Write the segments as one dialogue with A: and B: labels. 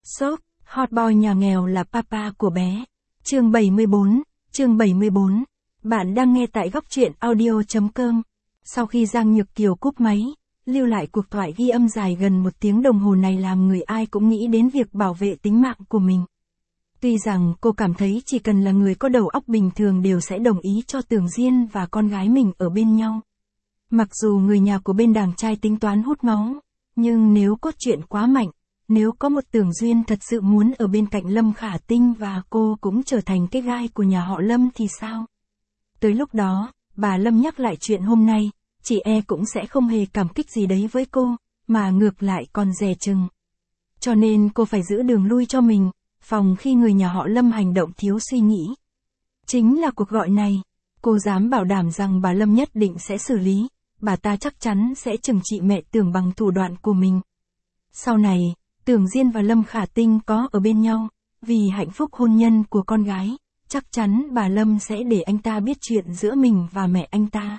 A: Shop, hot boy nhà nghèo là papa của bé. Chương 74. Bạn đang nghe tại góc truyện audio.com. Sau khi Giang Nhược Kiều cúp máy, lưu lại cuộc thoại ghi âm dài gần 1 tiếng đồng hồ này làm người ai cũng nghĩ đến việc bảo vệ tính mạng của mình. Tuy rằng cô cảm thấy chỉ cần là người có đầu óc bình thường đều sẽ đồng ý cho Tưởng Diên và con gái mình ở bên nhau. Mặc dù người nhà của bên đàn trai tính toán hút máu, nhưng nếu cốt truyện quá mạnh, nếu có một Tưởng Duyên thật sự muốn ở bên cạnh Lâm Khả Tinh và cô cũng trở thành cái gai của nhà họ Lâm thì sao? Tới lúc đó, bà Lâm nhắc lại chuyện hôm nay, chị cũng sẽ không hề cảm kích gì đấy với cô, mà ngược lại còn dè chừng. Cho nên cô phải giữ đường lui cho mình, phòng khi người nhà họ Lâm hành động thiếu suy nghĩ. Chính là cuộc gọi này, cô dám bảo đảm rằng bà Lâm nhất định sẽ xử lý, bà ta chắc chắn sẽ trừng trị mẹ Tưởng bằng thủ đoạn của mình. Sau này, Tưởng Diên và Lâm Khả Tinh có ở bên nhau, vì hạnh phúc hôn nhân của con gái, chắc chắn bà Lâm sẽ để anh ta biết chuyện giữa mình và mẹ anh ta.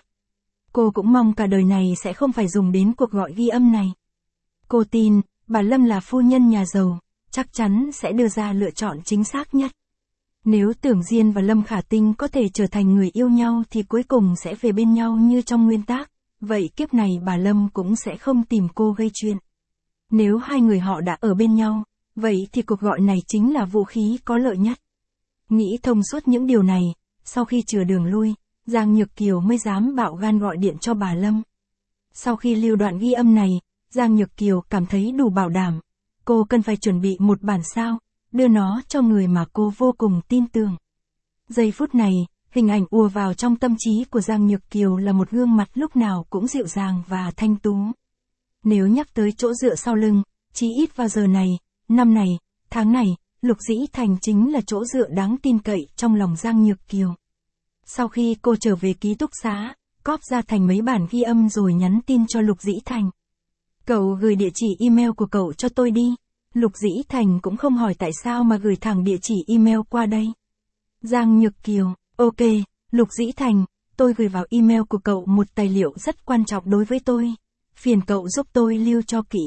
A: Cô cũng mong cả đời này sẽ không phải dùng đến cuộc gọi ghi âm này. Cô tin, bà Lâm là phu nhân nhà giàu, chắc chắn sẽ đưa ra lựa chọn chính xác nhất. Nếu Tưởng Diên và Lâm Khả Tinh có thể trở thành người yêu nhau thì cuối cùng sẽ về bên nhau như trong nguyên tắc, vậy kiếp này bà Lâm cũng sẽ không tìm cô gây chuyện. Nếu hai người họ đã ở bên nhau, vậy thì cuộc gọi này chính là vũ khí có lợi nhất. Nghĩ thông suốt những điều này, sau khi chừa đường lui, Giang Nhược Kiều mới dám bạo gan gọi điện cho bà Lâm. Sau khi lưu đoạn ghi âm này, Giang Nhược Kiều cảm thấy đủ bảo đảm. Cô cần phải chuẩn bị một bản sao, đưa nó cho người mà cô vô cùng tin tưởng. Giây phút này, hình ảnh ùa vào trong tâm trí của Giang Nhược Kiều là một gương mặt lúc nào cũng dịu dàng và thanh tú. Nếu nhắc tới chỗ dựa sau lưng, chí ít vào giờ này, năm này, tháng này, Lục Dĩ Thành chính là chỗ dựa đáng tin cậy trong lòng Giang Nhược Kiều. Sau khi cô trở về ký túc xá, cóp ra thành mấy bản ghi âm rồi nhắn tin cho Lục Dĩ Thành. Cậu gửi địa chỉ email của cậu cho tôi đi. Lục Dĩ Thành cũng không hỏi tại sao mà gửi thẳng địa chỉ email qua đây. Giang Nhược Kiều, ok, Lục Dĩ Thành, tôi gửi vào email của cậu một tài liệu rất quan trọng đối với tôi. Phiền cậu giúp tôi lưu cho kỹ.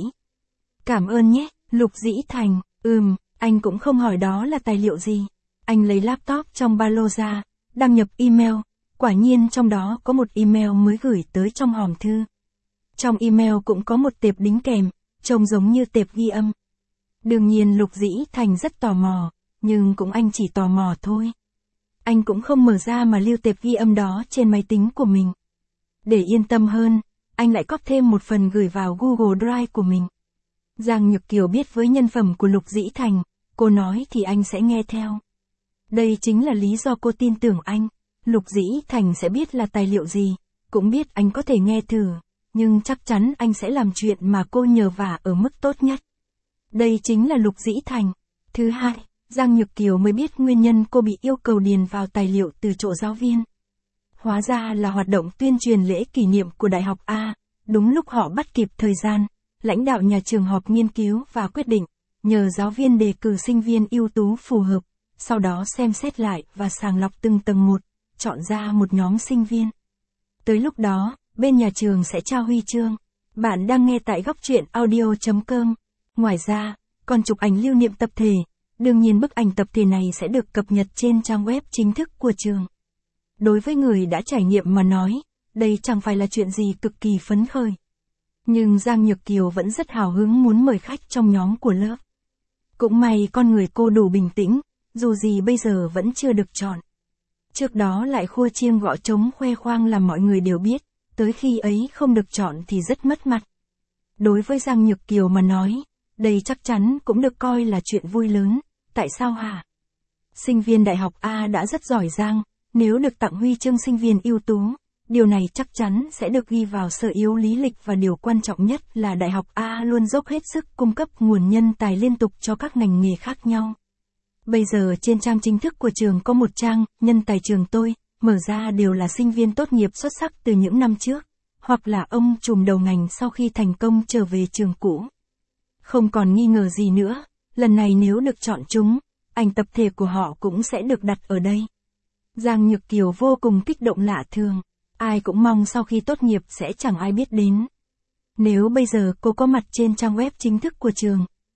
A: Cảm ơn nhé, Lục Dĩ Thành, anh cũng không hỏi đó là tài liệu gì. Anh lấy laptop trong ba lô ra, đăng nhập email, quả nhiên trong đó có một email mới gửi tới trong hòm thư. Trong email cũng có một tệp đính kèm, trông giống như tệp ghi âm. Đương nhiên Lục Dĩ Thành rất tò mò, nhưng cũng anh chỉ tò mò thôi. Anh cũng không mở ra mà lưu tệp ghi âm đó trên máy tính của mình. Để yên tâm hơn, anh lại cóp thêm một phần gửi vào Google Drive của mình. Giang Nhược Kiều biết với nhân phẩm của Lục Dĩ Thành, cô nói thì anh sẽ nghe theo. Đây chính là lý do cô tin tưởng anh. Lục Dĩ Thành sẽ biết là tài liệu gì, cũng biết anh có thể nghe thử, nhưng chắc chắn anh sẽ làm chuyện mà cô nhờ vả ở mức tốt nhất. Đây chính là Lục Dĩ Thành. Thứ hai, Giang Nhược Kiều mới biết nguyên nhân cô bị yêu cầu điền vào tài liệu từ chỗ giáo viên. Hóa ra là hoạt động tuyên truyền lễ kỷ niệm của Đại học A, đúng lúc họ bắt kịp thời gian, lãnh đạo nhà trường họp nghiên cứu và quyết định, nhờ giáo viên đề cử sinh viên ưu tú phù hợp, sau đó xem xét lại và sàng lọc từng tầng một, chọn ra một nhóm sinh viên. Tới lúc đó, bên nhà trường sẽ trao huy chương. Bạn đang nghe tại góc truyện audio.com. Ngoài ra, còn chụp ảnh lưu niệm tập thể, đương nhiên bức ảnh tập thể này sẽ được cập nhật trên trang web chính thức của trường. Đối với người đã trải nghiệm mà nói, đây chẳng phải là chuyện gì cực kỳ phấn khởi. Nhưng Giang Nhược Kiều vẫn rất hào hứng muốn mời khách trong nhóm của lớp. Cũng may con người cô đủ bình tĩnh, dù gì bây giờ vẫn chưa được chọn. Trước đó lại khua chiêng gõ trống khoe khoang làm mọi người đều biết, tới khi ấy không được chọn thì rất mất mặt. Đối với Giang Nhược Kiều mà nói, đây chắc chắn cũng được coi là chuyện vui lớn, tại sao hả? Sinh viên Đại học A đã rất giỏi giang, nếu được tặng huy chương sinh viên ưu tú, điều này chắc chắn sẽ được ghi vào sở yếu lý lịch và điều quan trọng nhất là Đại học A luôn dốc hết sức cung cấp nguồn nhân tài liên tục cho các ngành nghề khác nhau. Bây giờ trên trang chính thức của trường có một trang, nhân tài trường tôi, mở ra đều là sinh viên tốt nghiệp xuất sắc từ những năm trước, hoặc là ông trùm đầu ngành sau khi thành công trở về trường cũ. Không còn nghi ngờ gì nữa, lần này nếu được chọn chúng, ảnh tập thể của họ cũng sẽ được đặt ở đây. Giang Nhược Kiều vô cùng kích động lạ thường, ai cũng mong sau khi tốt nghiệp sẽ chẳng ai biết đến. Nếu bây giờ cô có mặt trên trang web chính thức của trường,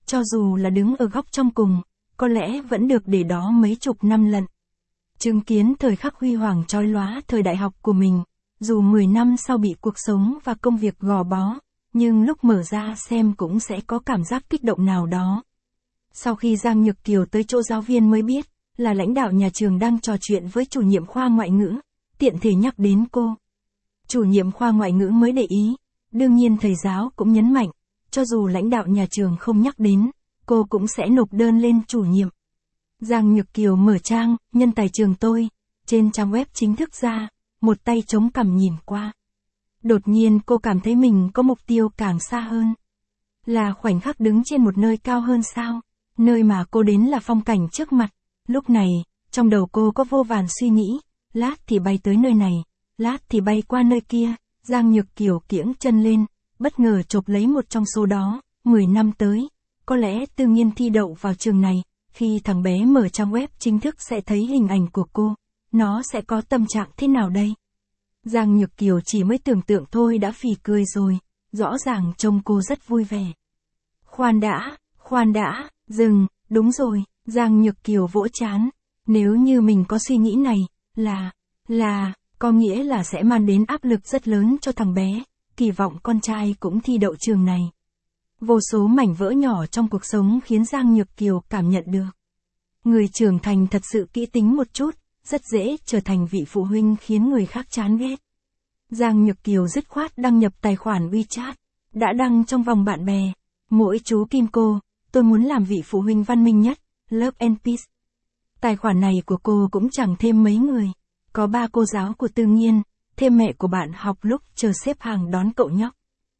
A: cho dù là đứng ở góc trong cùng, có lẽ vẫn được để đó mấy chục năm lận. Chứng kiến thời khắc huy hoàng chói lóa thời đại học của mình, dù 10 năm sau bị cuộc sống và công việc gò bó, nhưng lúc mở ra xem cũng sẽ có cảm giác kích động nào đó. Sau khi Giang Nhược Kiều tới chỗ giáo viên mới biết, là lãnh đạo nhà trường đang trò chuyện với chủ nhiệm khoa ngoại ngữ, tiện thể nhắc đến cô. Chủ nhiệm khoa ngoại ngữ mới để ý, đương nhiên thầy giáo cũng nhấn mạnh, cho dù lãnh đạo nhà trường không nhắc đến, cô cũng sẽ nộp đơn lên chủ nhiệm. Giang Nhược Kiều mở trang, nhân tài trường tôi, trên trang web chính thức ra, một tay chống cằm nhìn qua. Đột nhiên cô cảm thấy mình có mục tiêu càng xa hơn. Là khoảnh khắc đứng trên một nơi cao hơn sao, nơi mà cô đến là phong cảnh trước mặt. Lúc này, trong đầu cô có vô vàn suy nghĩ, lát thì bay tới nơi này, lát thì bay qua nơi kia. Giang Nhược Kiều kiễng chân lên, bất ngờ chộp lấy một trong số đó. 10 năm tới, có lẽ Tư Nghiên thi đậu vào trường này, khi thằng bé mở trang web chính thức sẽ thấy hình ảnh của cô, nó sẽ có tâm trạng thế nào đây? Giang Nhược Kiều chỉ mới tưởng tượng thôi đã phì cười rồi, rõ ràng trông cô rất vui vẻ. Khoan đã, dừng, đúng rồi, Giang Nhược Kiều vỗ trán, nếu như mình có suy nghĩ này, có nghĩa là sẽ mang đến áp lực rất lớn cho thằng bé, kỳ vọng con trai cũng thi đậu trường này. Vô số mảnh vỡ nhỏ trong cuộc sống khiến Giang Nhược Kiều cảm nhận được. Người trưởng thành thật sự kỹ tính một chút, rất dễ trở thành vị phụ huynh khiến người khác chán ghét. Giang Nhược Kiều dứt khoát đăng nhập tài khoản WeChat, đã đăng trong vòng bạn bè. Mỗi chú Kim cô, tôi muốn làm vị phụ huynh văn minh nhất, Love and Peace. Tài khoản này của cô cũng chẳng thêm mấy người. Có 3 cô giáo của Tư Nghiên, thêm mẹ của bạn học lúc chờ xếp hàng đón cậu nhóc.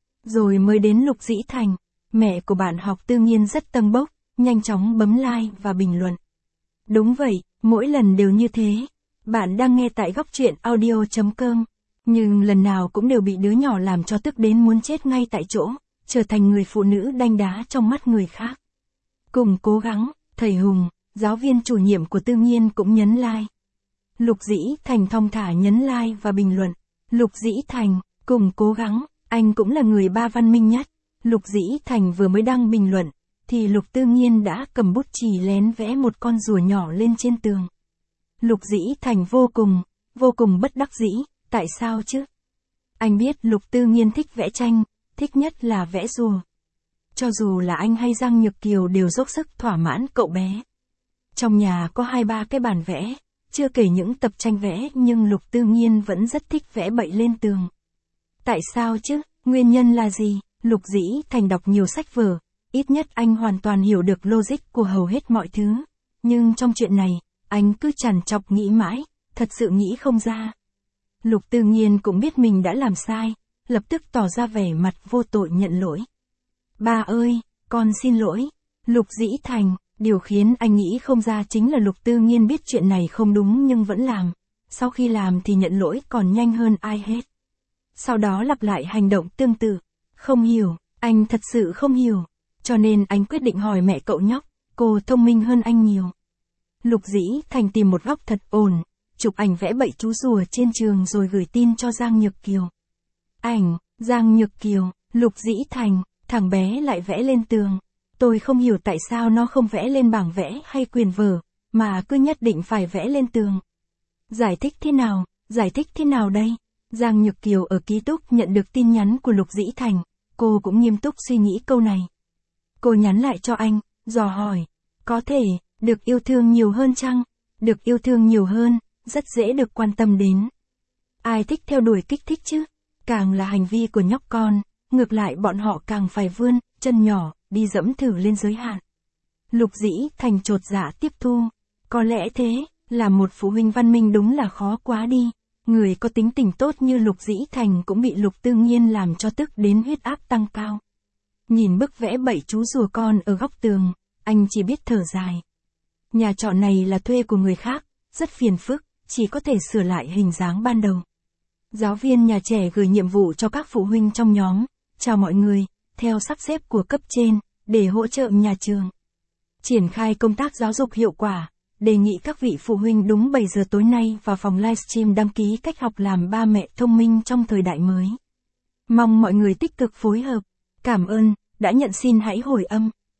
A: Rồi mới đến Lục Dĩ Thành, mẹ của bạn học Tư Nghiên rất tâng bốc, nhanh chóng bấm like và bình luận. Đúng vậy, mỗi lần đều như thế. Bạn đang nghe tại góc truyện audio.com, nhưng lần nào cũng đều bị đứa nhỏ làm cho tức đến muốn chết ngay tại chỗ, trở thành người phụ nữ đanh đá trong mắt người khác. Cùng cố gắng, thầy Hùng, giáo viên chủ nhiệm của Tư Nghiên cũng nhấn like. Lục Dĩ Thành thong thả nhấn like và bình luận. Lục Dĩ Thành, cùng cố gắng, anh cũng là người ba văn minh nhất. Lục Dĩ Thành vừa mới đăng bình luận, thì Lục Tư Nghiên đã cầm bút chì lén vẽ một con rùa nhỏ lên trên tường. Lục Dĩ Thành vô cùng bất đắc dĩ, tại sao chứ? Anh biết Lục Tư Nghiên thích vẽ tranh, thích nhất là vẽ rùa. Cho dù là anh hay Giang Nhược Kiều đều dốc sức thỏa mãn cậu bé. Trong nhà có 2-3 cái bàn vẽ, chưa kể những tập tranh vẽ nhưng Lục Tư Nghiên vẫn rất thích vẽ bậy lên tường. Tại sao chứ? Nguyên nhân là gì? Lục Dĩ Thành đọc nhiều sách vở, ít nhất anh hoàn toàn hiểu được logic của hầu hết mọi thứ. Nhưng trong chuyện này, anh cứ trằn trọc nghĩ mãi, thật sự nghĩ không ra. Lục Tư Nghiên cũng biết mình đã làm sai, lập tức tỏ ra vẻ mặt vô tội nhận lỗi. Ba ơi, con xin lỗi. Lục Dĩ Thành, điều khiến anh nghĩ không ra chính là Lục Tư Nghiên biết chuyện này không đúng nhưng vẫn làm. Sau khi làm thì nhận lỗi còn nhanh hơn ai hết. Sau đó lặp lại hành động tương tự. Không hiểu, anh thật sự không hiểu. Cho nên anh quyết định hỏi mẹ cậu nhóc, cô thông minh hơn anh nhiều. Lục Dĩ Thành tìm một góc thật ổn, chụp ảnh vẽ bậy chú rùa trên trường rồi gửi tin cho Giang Nhược Kiều. Ảnh, Giang Nhược Kiều, Lục Dĩ Thành, thằng bé lại vẽ lên tường. Tôi không hiểu tại sao nó không vẽ lên bảng vẽ hay quyền vở, mà cứ nhất định phải vẽ lên tường. Giải thích thế nào đây? Giang Nhược Kiều ở ký túc nhận được tin nhắn của Lục Dĩ Thành, cô cũng nghiêm túc suy nghĩ câu này. Cô nhắn lại cho anh, dò hỏi, có thể, được yêu thương nhiều hơn chăng? Được yêu thương nhiều hơn, rất dễ được quan tâm đến. Ai thích theo đuổi kích thích chứ? Càng là hành vi của nhóc con, ngược lại bọn họ càng phải vươn chân nhỏ, đi dẫm thử lên giới hạn. Lục Dĩ Thành chột dạ tiếp thu. Có lẽ thế, là một phụ huynh văn minh đúng là khó quá đi. Người có tính tình tốt như Lục Dĩ Thành cũng bị Lục Tư Nghiên làm cho tức đến huyết áp tăng cao. Nhìn bức vẽ bậy chú rùa con ở góc tường, anh chỉ biết thở dài. Nhà trọ này là thuê của người khác, rất phiền phức, chỉ có thể sửa lại hình dáng ban đầu. Giáo viên nhà trẻ gửi nhiệm vụ cho các phụ huynh trong nhóm, chào mọi người, theo sắp xếp của cấp trên, để hỗ trợ nhà trường. Triển khai công tác giáo dục hiệu quả, đề nghị các vị phụ huynh đúng 7 giờ tối nay vào phòng livestream đăng ký cách học làm ba mẹ thông minh trong thời đại mới. Mong mọi người tích cực phối hợp. Cảm ơn, đã nhận xin hãy hồi âm.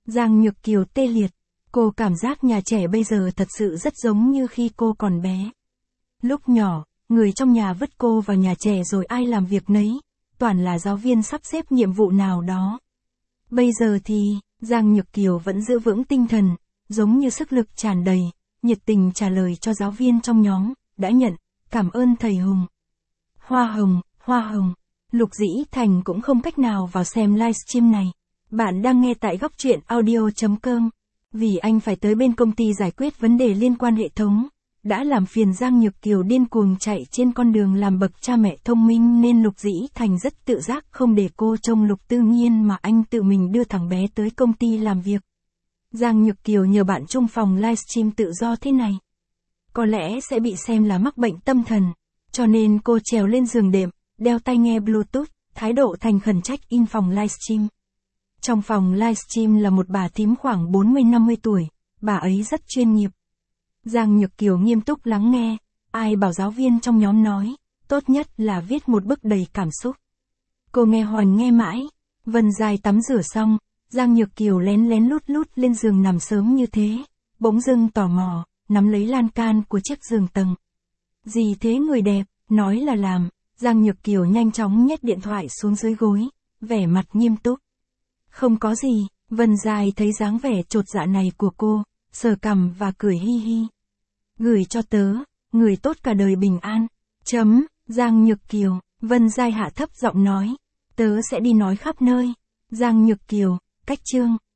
A: Giang Nhược Kiều tê liệt. Cô cảm giác nhà trẻ bây giờ thật sự rất giống như khi cô còn bé. Lúc nhỏ, người trong nhà vứt cô vào nhà trẻ rồi ai làm việc nấy, toàn là giáo viên sắp xếp nhiệm vụ nào đó. Bây giờ thì, Giang Nhược Kiều vẫn giữ vững tinh thần, giống như sức lực tràn đầy, nhiệt tình trả lời cho giáo viên trong nhóm, đã nhận, cảm ơn thầy Hùng. Hoa hồng, Lục Dĩ Thành cũng không cách nào vào xem livestream này. Bạn đang nghe tại góc truyện audio.com. Vì anh phải tới bên công ty giải quyết vấn đề liên quan hệ thống, đã làm phiền Giang Nhược Kiều điên cuồng chạy trên con đường làm bậc cha mẹ thông minh nên Lục Dĩ Thành rất tự giác không để cô trông Lục Tư Nhiên mà anh tự mình đưa thằng bé tới công ty làm việc. Giang Nhược Kiều nhờ bạn chung phòng livestream tự do thế này. Có lẽ sẽ bị xem là mắc bệnh tâm thần, cho nên cô trèo lên giường đệm, đeo tai nghe Bluetooth, thái độ thành khẩn check in phòng livestream. Trong phòng livestream là một bà thím khoảng 40-50 tuổi, bà ấy rất chuyên nghiệp. Giang Nhược Kiều nghiêm túc lắng nghe, ai bảo giáo viên trong nhóm nói, tốt nhất là viết một bức đầy cảm xúc. Cô nghe hoài nghe mãi, Vân Giai tắm rửa xong, Giang Nhược Kiều lén lén lút lút lên giường nằm sớm như thế, bỗng dưng tò mò, nắm lấy lan can của chiếc giường tầng. Gì thế người đẹp, nói là làm, Giang Nhược Kiều nhanh chóng nhét điện thoại xuống dưới gối, vẻ mặt nghiêm túc. Không có gì, Vân Giai thấy dáng vẻ chột dạ này của cô, sờ cằm và cười hi hi. Gửi cho tớ, người tốt cả đời bình an. Giang Nhược Kiều, Vân Giai hạ thấp giọng nói. Tớ sẽ đi nói khắp nơi. Giang Nhược Kiều, cách chương.